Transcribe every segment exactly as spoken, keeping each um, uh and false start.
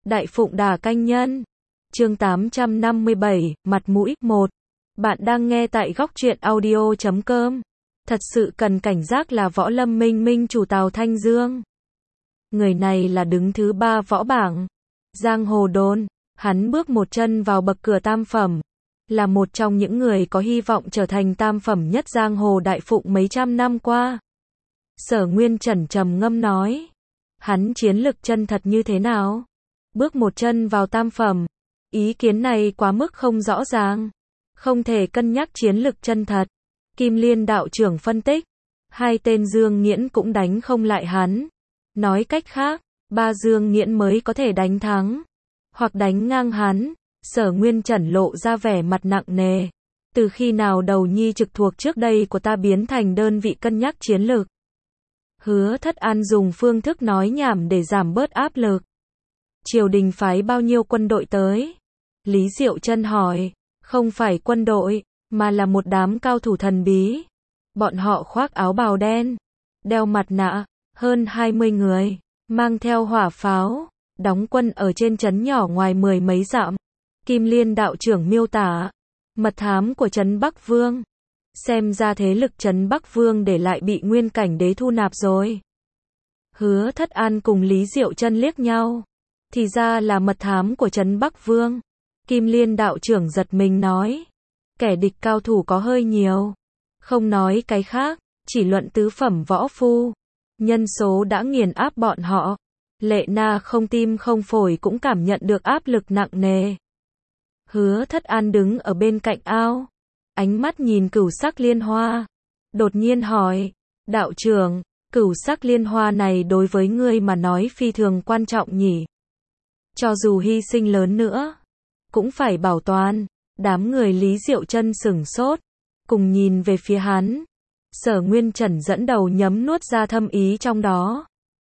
Đại Phụng Đà Canh Nhân. Chương tám trăm năm mươi bảy, mặt mũi. một. Bạn đang nghe tại góc truyện audio chấm com. Thật sự cần cảnh giác là Võ Lâm Minh Minh chủ Tào Thanh Dương. Người này là đứng thứ ba võ bảng. Giang hồ đồn, hắn bước một chân vào bậc cửa tam phẩm. Là một trong những người có hy vọng trở thành tam phẩm nhất giang hồ đại phụng mấy trăm năm qua. Sở Nguyên Trần trầm ngâm nói. Hắn chiến lực chân thật như thế nào? Bước một chân vào tam phẩm. Ý kiến này quá mức không rõ ràng. Không thể cân nhắc chiến lực chân thật. Kim Liên đạo trưởng phân tích. Hai tên Dương Nghiễn cũng đánh không lại hắn. Nói cách khác, ba Dương Nghiễn mới có thể đánh thắng. Hoặc đánh ngang hắn. Sở Nguyên Trần lộ ra vẻ mặt nặng nề. Từ khi nào đầu nhi trực thuộc trước đây của ta biến thành đơn vị cân nhắc chiến lược? Hứa Thất An dùng phương thức nói nhảm để giảm bớt áp lực. Triều đình phái bao nhiêu quân đội tới? Lý Diệu Trân hỏi. Không phải quân đội, mà là một đám cao thủ thần bí. Bọn họ khoác áo bào đen, đeo mặt nạ, hơn hai mươi người, mang theo hỏa pháo, đóng quân ở trên trấn nhỏ ngoài mười mấy dặm. Kim Liên đạo trưởng miêu tả, mật thám của trấn Bắc Vương. Xem ra thế lực trấn Bắc Vương để lại bị Nguyên Cảnh Đế thu nạp rồi. Hứa Thất An cùng Lý Diệu Trân liếc nhau. Thì ra là mật thám của trấn Bắc Vương. Kim Liên đạo trưởng giật mình nói. Kẻ địch cao thủ có hơi nhiều. Không nói cái khác, chỉ luận tứ phẩm võ phu. Nhân số đã nghiền áp bọn họ. Lệ Na không tim không phổi cũng cảm nhận được áp lực nặng nề. Hứa Thất An đứng ở bên cạnh ao. Ánh mắt nhìn cửu sắc liên hoa. Đột nhiên hỏi. Đạo trưởng, cửu sắc liên hoa này đối với ngươi mà nói phi thường quan trọng nhỉ? Cho dù hy sinh lớn nữa, cũng phải bảo toàn. Đám người Lý Diệu Trân sửng sốt, cùng nhìn về phía hắn. Sở Nguyên Trần dẫn đầu nhấm nuốt ra thâm ý trong đó.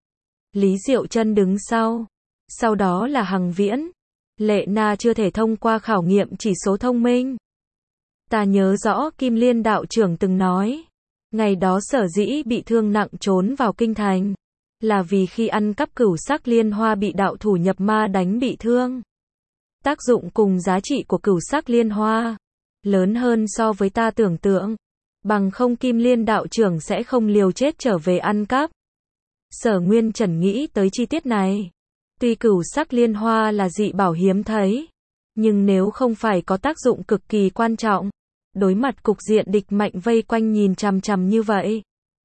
Lý Diệu Trân đứng sau. Sau đó là Hằng Viễn. Lệ Na chưa thể thông qua khảo nghiệm chỉ số thông minh. Ta nhớ rõ Kim Liên đạo trưởng từng nói. Ngày đó sở dĩ bị thương nặng trốn vào kinh thành. Là vì khi ăn cắp cửu sắc liên hoa bị đạo thủ nhập ma đánh bị thương. Tác dụng cùng giá trị của cửu sắc liên hoa lớn hơn so với ta tưởng tượng. Bằng không Kim Liên đạo trưởng sẽ không liều chết trở về ăn cắp. Sở Nguyên Trần nghĩ tới chi tiết này. Tuy cửu sắc liên hoa là dị bảo hiếm thấy, nhưng nếu không phải có tác dụng cực kỳ quan trọng, đối mặt cục diện địch mạnh vây quanh nhìn chằm chằm như vậy,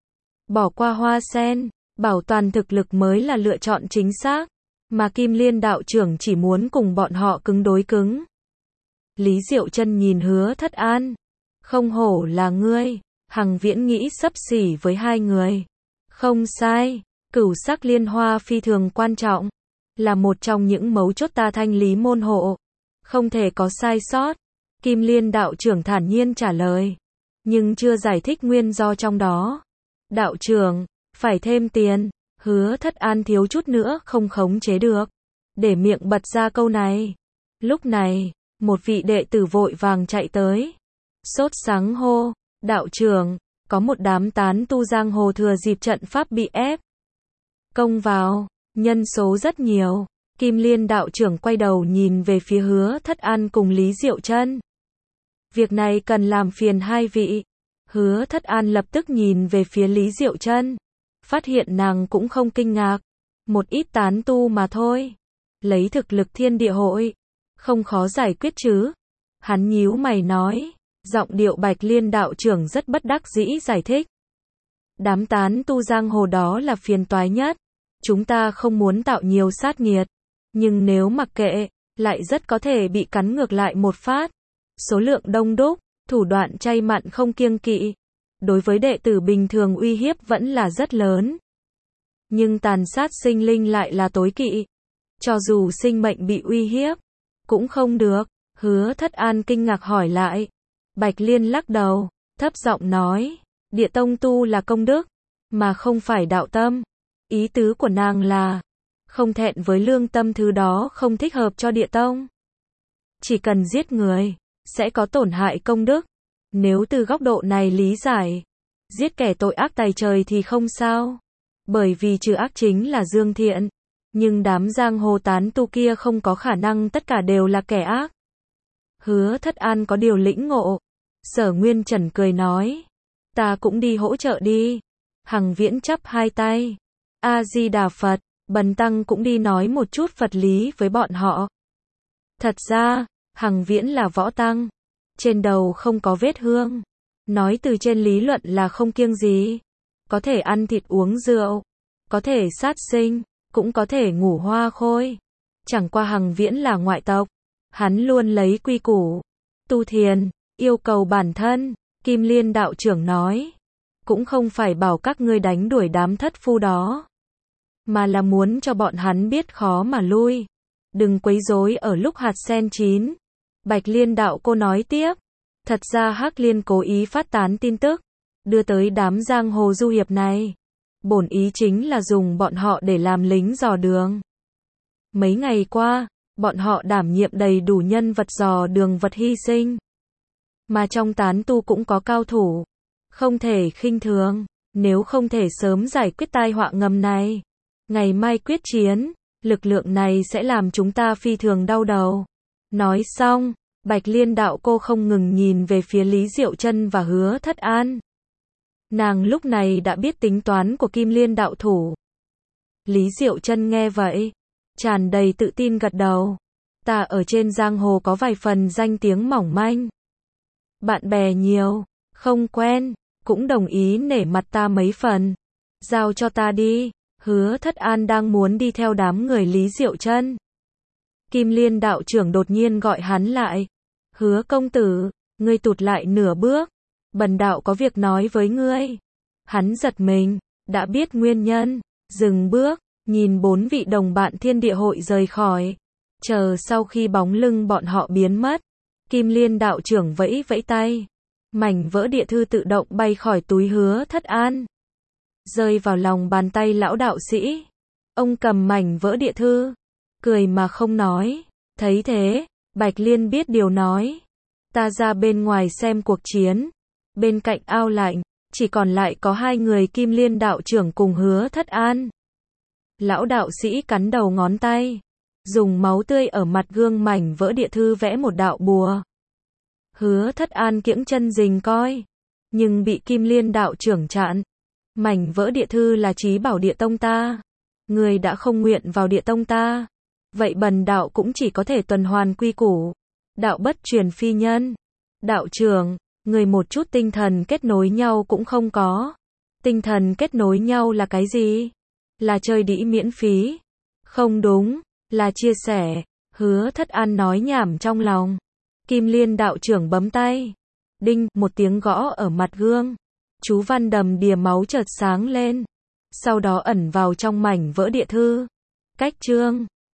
bỏ qua hoa sen, bảo toàn thực lực mới là lựa chọn chính xác. Mà Kim Liên đạo trưởng chỉ muốn cùng bọn họ cứng đối cứng. Lý Diệu Trân nhìn Hứa Thất An. Không hổ là ngươi. Hằng Viễn nghĩ xấp xỉ với hai người. Không sai. Cửu sắc liên hoa phi thường quan trọng. Là một trong những mấu chốt ta thanh lý môn hộ. Không thể có sai sót. Kim Liên đạo trưởng thản nhiên trả lời. Nhưng chưa giải thích nguyên do trong đó. Đạo trưởng, phải thêm tiền. Hứa Thất An thiếu chút nữa không khống chế được. Để miệng bật ra câu này. Lúc này, một vị đệ tử vội vàng chạy tới. Sốt sáng hô. Đạo trưởng, có một đám tán tu giang hồ thừa dịp trận pháp bị ép công vào. Nhân số rất nhiều. Kim Liên đạo trưởng quay đầu nhìn về phía Hứa Thất An cùng Lý Diệu Trân. Việc này cần làm phiền hai vị. Hứa Thất An lập tức nhìn về phía Lý Diệu Trân. Phát hiện nàng cũng không kinh ngạc. Một ít tán tu mà thôi. Lấy thực lực thiên địa hội. Không khó giải quyết chứ. Hắn nhíu mày nói. Giọng điệu Bạch Liên đạo trưởng rất bất đắc dĩ giải thích. Đám tán tu giang hồ đó là phiền toái nhất. Chúng ta không muốn tạo nhiều sát nghiệt. Nhưng nếu mặc kệ, lại rất có thể bị cắn ngược lại một phát. Số lượng đông đúc, thủ đoạn chay mặn không kiêng kỵ. Đối với đệ tử bình thường uy hiếp vẫn là rất lớn. Nhưng tàn sát sinh linh lại là tối kỵ. Cho dù sinh mệnh bị uy hiếp, cũng không được. Hứa Thất An kinh ngạc hỏi lại. Bạch Liên lắc đầu, thấp giọng nói. Địa tông tu là công đức, mà không phải đạo tâm. Ý tứ của nàng là, không thẹn với lương tâm thứ đó không thích hợp cho địa tông. Chỉ cần giết người, sẽ có tổn hại công đức. Nếu từ góc độ này lý giải, giết kẻ tội ác tày trời thì không sao. Bởi vì trừ ác chính là dương thiện. Nhưng đám giang hồ tán tu kia không có khả năng tất cả đều là kẻ ác. Hứa Thất An có điều lĩnh ngộ. Sở Nguyên Trần cười nói. Ta cũng đi hỗ trợ đi. Hằng Viễn chắp hai tay. A-di-đà Phật, Bần Tăng cũng đi nói một chút Phật lý với bọn họ. Thật ra, Hằng Viễn là võ tăng. Trên đầu không có vết hương. Nói từ trên lý luận là không kiêng gì. Có thể ăn thịt uống rượu. Có thể sát sinh. Cũng có thể ngủ hoa khôi. Chẳng qua Hằng Viễn là ngoại tộc. Hắn luôn lấy quy củ. Tu thiền, yêu cầu bản thân. Kim Liên đạo trưởng nói. Cũng không phải bảo các ngươi đánh đuổi đám thất phu đó. Mà là muốn cho bọn hắn biết khó mà lui. Đừng quấy rối ở lúc hạt sen chín. Bạch Liên đạo cô nói tiếp. Thật ra Hắc Liên cố ý phát tán tin tức. Đưa tới đám giang hồ du hiệp này. Bổn ý chính là dùng bọn họ để làm lính dò đường. Mấy ngày qua, bọn họ đảm nhiệm đầy đủ nhân vật dò đường vật hy sinh. Mà trong tán tu cũng có cao thủ. Không thể khinh thường. Nếu không thể sớm giải quyết tai họa ngầm này. Ngày mai quyết chiến. Lực lượng này sẽ làm chúng ta phi thường đau đầu. Nói xong, Bạch Liên đạo cô không ngừng nhìn về phía Lý Diệu Chân và Hứa Thất An. Nàng lúc này đã biết tính toán của Kim Liên đạo thủ. Lý Diệu Chân nghe vậy, tràn đầy tự tin gật đầu. Ta ở trên giang hồ có vài phần danh tiếng mỏng manh. Bạn bè nhiều, không quen, cũng đồng ý nể mặt ta mấy phần. Giao cho ta đi. Hứa Thất An đang muốn đi theo đám người Lý Diệu Chân. Kim Liên đạo trưởng đột nhiên gọi hắn lại. Hứa công tử, ngươi tụt lại nửa bước. Bần đạo có việc nói với ngươi. Hắn giật mình, đã biết nguyên nhân. Dừng bước, nhìn bốn vị đồng bạn thiên địa hội rời khỏi. Chờ sau khi bóng lưng bọn họ biến mất. Kim Liên đạo trưởng vẫy vẫy tay. Mảnh vỡ địa thư tự động bay khỏi túi Hứa Thất An. Rơi vào lòng bàn tay lão đạo sĩ. Ông cầm mảnh vỡ địa thư. Cười mà không nói. Thấy thế, Bạch Liên biết điều nói. Ta ra bên ngoài xem cuộc chiến. Bên cạnh ao lạnh, chỉ còn lại có hai người Kim Liên đạo trưởng cùng Hứa Thất An. Lão đạo sĩ cắn đầu ngón tay. Dùng máu tươi ở mặt gương mảnh vỡ địa thư vẽ một đạo bùa. Hứa Thất An kiễng chân rình coi. Nhưng bị Kim Liên đạo trưởng chặn. Mảnh vỡ địa thư là chí bảo địa tông ta. Người đã không nguyện vào địa tông ta. Vậy bần đạo cũng chỉ có thể tuần hoàn quy củ. Đạo bất truyền phi nhân. Đạo trưởng, người một chút tinh thần kết nối nhau cũng không có. Tinh thần kết nối nhau là cái gì? Là chơi đĩ miễn phí. Không đúng, là chia sẻ. Hứa Thất An nói nhảm trong lòng. Kim Liên đạo trưởng bấm tay. Đinh, một tiếng gõ ở mặt gương. Chú văn đầm đìa máu chợt sáng lên. Sau đó ẩn vào trong mảnh vỡ địa thư. Cách chương